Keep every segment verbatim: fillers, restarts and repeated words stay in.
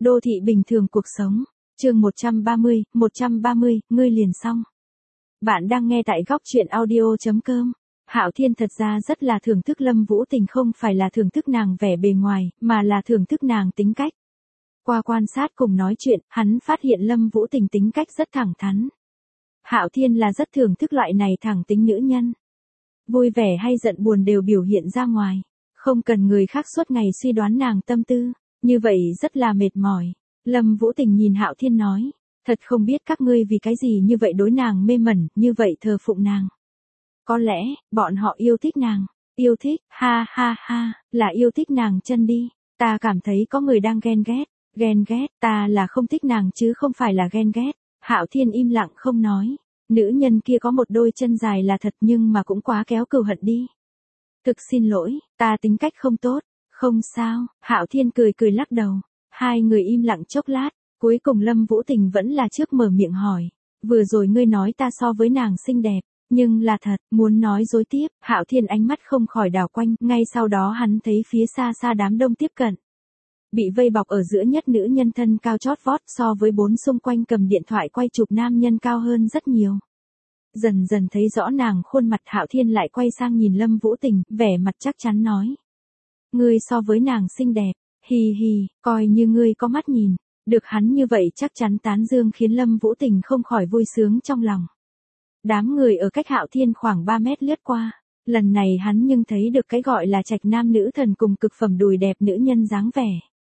Đô thị bình thường cuộc sống. Chương một trăm ba mươi, một trăm ba mươi, ngươi liền xong. Bạn đang nghe tại góc truyện audio chấm com. Hạo Thiên thật ra rất là thưởng thức Lâm Vũ Tình, không phải là thưởng thức nàng vẻ bề ngoài, mà là thưởng thức nàng tính cách. Qua quan sát cùng nói chuyện, hắn phát hiện Lâm Vũ Tình tính cách rất thẳng thắn. Hạo Thiên là rất thưởng thức loại này thẳng tính nữ nhân. Vui vẻ hay giận buồn đều biểu hiện ra ngoài. Không cần người khác suốt ngày suy đoán nàng tâm tư, như vậy rất là mệt mỏi. Lâm Vũ Tình nhìn Hạo Thiên nói, thật không biết các ngươi vì cái gì như vậy đối nàng mê mẩn, như vậy thờ phụng nàng. Có lẽ, bọn họ yêu thích nàng, yêu thích, ha ha ha, là yêu thích nàng chân đi, ta cảm thấy có người đang ghen ghét, ghen ghét, ta là không thích nàng chứ không phải là ghen ghét. Hạo Thiên im lặng không nói, nữ nhân kia có một đôi chân dài là thật nhưng mà cũng quá kéo cừu hận đi. Thực xin lỗi, ta tính cách không tốt, không sao, Hạo Thiên cười cười lắc đầu. Hai người im lặng chốc lát, cuối cùng Lâm Vũ Tình vẫn là trước mở miệng hỏi, vừa rồi ngươi nói ta so với nàng xinh đẹp, nhưng là thật, muốn nói dối tiếp, Hạo Thiên ánh mắt không khỏi đảo quanh, ngay sau đó hắn thấy phía xa xa đám đông tiếp cận. Bị vây bọc ở giữa nhất nữ nhân thân cao chót vót so với bốn xung quanh cầm điện thoại quay chụp nam nhân cao hơn rất nhiều. Dần dần thấy rõ nàng khuôn mặt, Hạo Thiên lại quay sang nhìn Lâm Vũ Tình, vẻ mặt chắc chắn nói. Ngươi so với nàng xinh đẹp. Hì hì, coi như ngươi có mắt nhìn, được hắn như vậy chắc chắn tán dương khiến Lâm Vũ Tình không khỏi vui sướng trong lòng. Đám người ở cách Hạo Thiên khoảng ba mét lướt qua, lần này hắn nhưng thấy được cái gọi là trạch nam nữ thần cùng cực phẩm đùi đẹp nữ nhân dáng vẻ.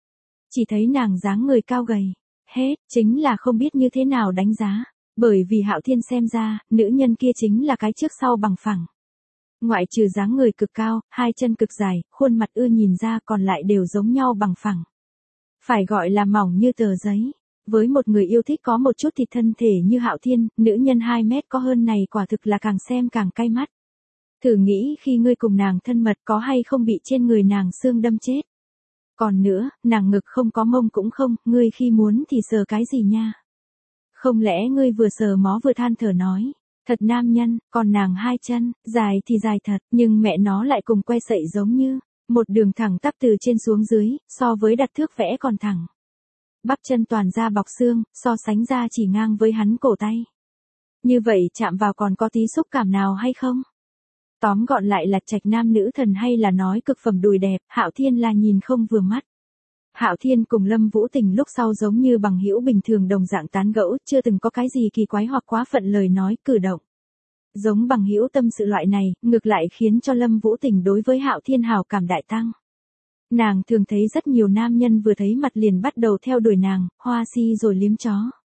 Chỉ thấy nàng dáng người cao gầy, hết, chính là không biết như thế nào đánh giá, bởi vì Hạo Thiên xem ra, nữ nhân kia chính là cái trước sau bằng phẳng. Ngoại trừ dáng người cực cao, hai chân cực dài, khuôn mặt ưa nhìn ra còn lại đều giống nhau bằng phẳng. Phải gọi là mỏng như tờ giấy. Với một người yêu thích có một chút thịt thân thể như Hạo Thiên, nữ nhân hai mét có hơn này quả thực là càng xem càng cay mắt. Thử nghĩ khi ngươi cùng nàng thân mật có hay không bị trên người nàng xương đâm chết. Còn nữa, nàng ngực không có mông cũng không, ngươi khi muốn thì sờ cái gì nha. Không lẽ ngươi vừa sờ mó vừa than thở nói. Thật nam nhân, còn nàng hai chân, dài thì dài thật, nhưng mẹ nó lại cùng que sậy giống như, một đường thẳng tắp từ trên xuống dưới, so với đặt thước vẽ còn thẳng. Bắp chân toàn da bọc xương, so sánh ra chỉ ngang với hắn cổ tay. Như vậy chạm vào còn có tí xúc cảm nào hay không? Tóm gọn lại là trạch nam nữ thần hay là nói cực phẩm đùi đẹp, Hạo Thiên là nhìn không vừa mắt. Hạo Thiên cùng Lâm Vũ Tình lúc sau giống như bằng hữu bình thường đồng dạng tán gẫu, chưa từng có cái gì kỳ quái hoặc quá phận lời nói, cử động. Giống bằng hữu tâm sự loại này, ngược lại khiến cho Lâm Vũ Tình đối với Hạo Thiên hảo cảm đại tăng. Nàng thường thấy rất nhiều nam nhân vừa thấy mặt liền bắt đầu theo đuổi nàng, hoa si rồi liếm chó.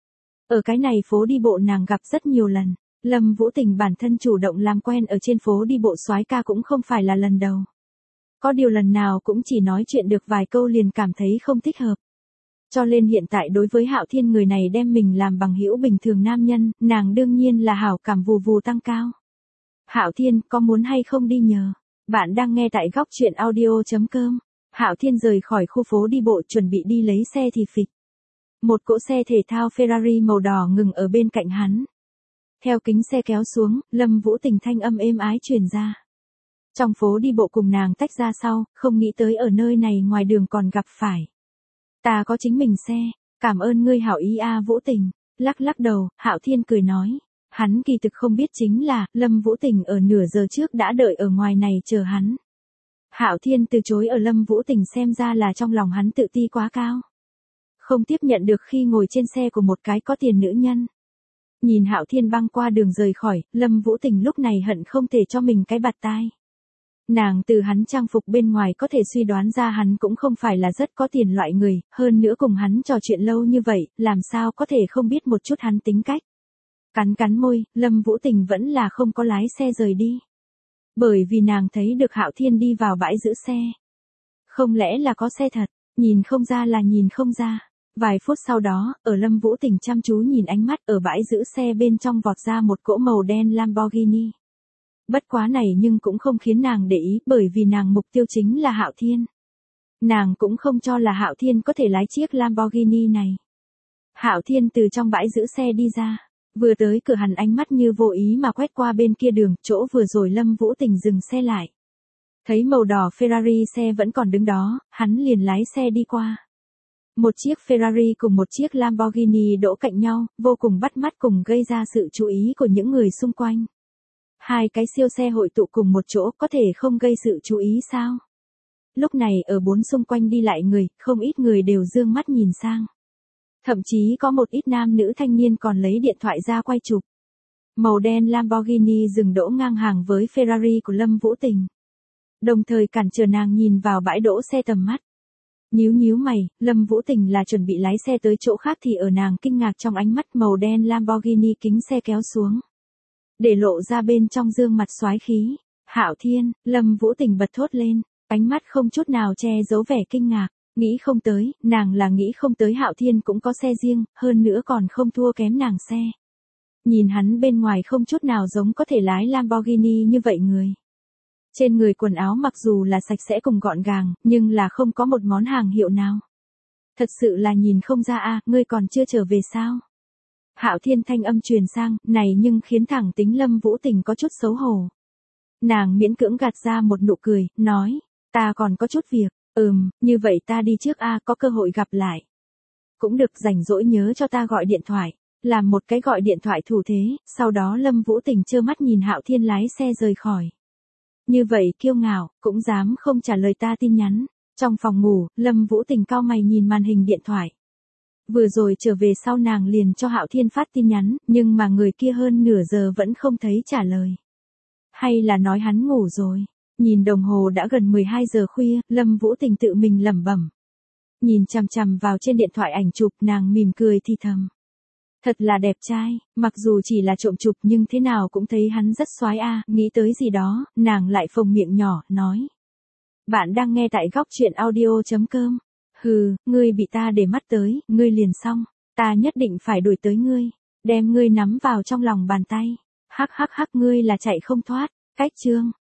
Ở cái này phố đi bộ nàng gặp rất nhiều lần, Lâm Vũ Tình bản thân chủ động làm quen ở trên phố đi bộ soái ca cũng không phải là lần đầu. Có điều lần nào cũng chỉ nói chuyện được vài câu liền cảm thấy không thích hợp. Cho nên hiện tại đối với Hạo Thiên người này đem mình làm bằng hữu bình thường nam nhân, nàng đương nhiên là hảo cảm vù vù tăng cao. Hạo Thiên, có muốn hay không đi nhờ? Bạn đang nghe tại góc truyện audio chấm com. Hạo Thiên rời khỏi khu phố đi bộ chuẩn bị đi lấy xe thì phịch. Một cỗ xe thể thao Ferrari màu đỏ ngừng ở bên cạnh hắn. Theo kính xe kéo xuống, Lâm Vũ Tình thanh âm êm ái truyền ra. Trong phố đi bộ cùng nàng tách ra sau, không nghĩ tới ở nơi này ngoài đường còn gặp phải. Ta có chính mình xe, cảm ơn ngươi hảo ý a Vũ Tình. Lắc lắc đầu, Hạo Thiên cười nói. Hắn kỳ thực không biết chính là, Lâm Vũ Tình ở nửa giờ trước đã đợi ở ngoài này chờ hắn. Hạo Thiên từ chối ở Lâm Vũ Tình xem ra là trong lòng hắn tự ti quá cao. Không tiếp nhận được khi ngồi trên xe của một cái có tiền nữ nhân. Nhìn Hạo Thiên băng qua đường rời khỏi, Lâm Vũ Tình lúc này hận không thể cho mình cái bạt tai. Nàng từ hắn trang phục bên ngoài có thể suy đoán ra hắn cũng không phải là rất có tiền loại người, hơn nữa cùng hắn trò chuyện lâu như vậy, làm sao có thể không biết một chút hắn tính cách. Cắn cắn môi, Lâm Vũ Tình vẫn là không có lái xe rời đi. Bởi vì nàng thấy được Hạo Thiên đi vào bãi giữ xe. Không lẽ là có xe thật, nhìn không ra là nhìn không ra. Vài phút sau đó, ở Lâm Vũ Tình chăm chú nhìn ánh mắt ở bãi giữ xe bên trong vọt ra một cỗ màu đen Lamborghini. Bất quá này nhưng cũng không khiến nàng để ý bởi vì nàng mục tiêu chính là Hạo Thiên. Nàng cũng không cho là Hạo Thiên có thể lái chiếc Lamborghini này. Hạo Thiên từ trong bãi giữ xe đi ra, vừa tới cửa hắn ánh mắt như vô ý mà quét qua bên kia đường, chỗ vừa rồi Lâm Vũ Tình dừng xe lại. Thấy màu đỏ Ferrari xe vẫn còn đứng đó, hắn liền lái xe đi qua. Một chiếc Ferrari cùng một chiếc Lamborghini đỗ cạnh nhau, vô cùng bắt mắt cùng gây ra sự chú ý của những người xung quanh. Hai cái siêu xe hội tụ cùng một chỗ có thể không gây sự chú ý sao? Lúc này ở bốn xung quanh đi lại người, không ít người đều dương mắt nhìn sang. Thậm chí có một ít nam nữ thanh niên còn lấy điện thoại ra quay chụp. Màu đen Lamborghini dừng đỗ ngang hàng với Ferrari của Lâm Vũ Tình. Đồng thời cản trở nàng nhìn vào bãi đỗ xe tầm mắt. Nhíu nhíu mày, Lâm Vũ Tình là chuẩn bị lái xe tới chỗ khác thì ở nàng kinh ngạc trong ánh mắt màu đen Lamborghini kính xe kéo xuống. Để lộ ra bên trong gương mặt soái khí. Hạo Thiên, Lâm Vũ Tình bật thốt lên, ánh mắt không chút nào che giấu vẻ kinh ngạc. Nghĩ không tới, nàng là nghĩ không tới Hạo Thiên cũng có xe riêng, hơn nữa còn không thua kém nàng xe. Nhìn hắn bên ngoài không chút nào giống có thể lái Lamborghini như vậy người. Trên người quần áo mặc dù là sạch sẽ cùng gọn gàng, nhưng là không có một món hàng hiệu nào. Thật sự là nhìn không ra a, ngươi còn chưa trở về sao? Hạo Thiên thanh âm truyền sang, này nhưng khiến thẳng tính Lâm Vũ Tình có chút xấu hổ. Nàng miễn cưỡng gạt ra một nụ cười, nói, ta còn có chút việc, ừm, như vậy ta đi trước a, có cơ hội gặp lại. Cũng được, rảnh rỗi nhớ cho ta gọi điện thoại, làm một cái gọi điện thoại thủ thế, sau đó Lâm Vũ Tình trơ mắt nhìn Hạo Thiên lái xe rời khỏi. Như vậy kiêu ngạo, cũng dám không trả lời ta tin nhắn. Trong phòng ngủ, Lâm Vũ Tình cau mày nhìn màn hình điện thoại. Vừa rồi trở về sau nàng liền cho Hạo Thiên phát tin nhắn, nhưng mà người kia hơn nửa giờ vẫn không thấy trả lời. Hay là nói hắn ngủ rồi? Nhìn đồng hồ đã gần mười hai giờ khuya, Lâm Vũ Tình tự mình lẩm bẩm. Nhìn chằm chằm vào trên điện thoại ảnh chụp, nàng mỉm cười thì thầm. Thật là đẹp trai, mặc dù chỉ là trộm chụp nhưng thế nào cũng thấy hắn rất soái a, nghĩ tới gì đó, nàng lại phồng miệng nhỏ, nói. Bạn đang nghe tại góc truyện audio chấm com. Hừ, ngươi bị ta để mắt tới, ngươi liền xong, ta nhất định phải đuổi tới ngươi, đem ngươi nắm vào trong lòng bàn tay. Hắc hắc hắc, ngươi là chạy không thoát. Cách chương